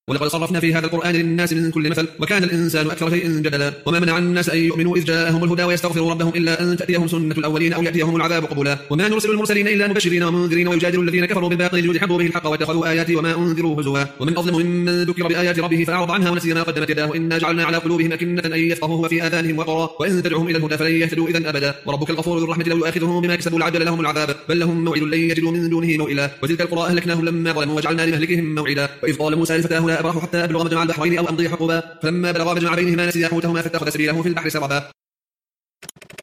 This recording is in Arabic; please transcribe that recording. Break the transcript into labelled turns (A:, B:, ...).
A: ولقد صرفنا في هذا القرآن للناس من كل مثل وكان الإنسان أكثر شيء جدلا وما منع الناس أن يؤمنوا إذ جاءهم الهدى ويستغفروا ربهم إلا أن تأتيهم سنة الأولين أو يأتيهم العذاب قبلا وما نرسل المرسلين إلا مبشرين ومنذرين ويجادل الذين كفروا بالباطل ليدحضوا به الحق واتخذوا آياتي وما أنذروا هزوا ومن أظلم ممن ذكر بآيات ربه فأعرض عنها ونسي ما قدمت يداه إنا جعلنا على قلوبهم أكنة أن يفقهوه وفي آذانهم وقرا وإن تدعوهم إلى الهدى فلن يهتدوا إذا أبدا وربك الغفور ذو الرحمة لو يؤاخذهم بما كسبوا لعجل لهم العذاب بل لهم موعد لن يجدوا من دونه موئلا وتلك القرى أهلكناهم لما ظلموا وجعلنا لمهلكهم موعدا وإذ قال موسى لفتاه لا أبرح حتى أبلغ مجمع البحرين أو أمضي حقبا فلما بلغا مجمع بينهما نسيا حوتهما فاتخذ سبيله في البحر سربا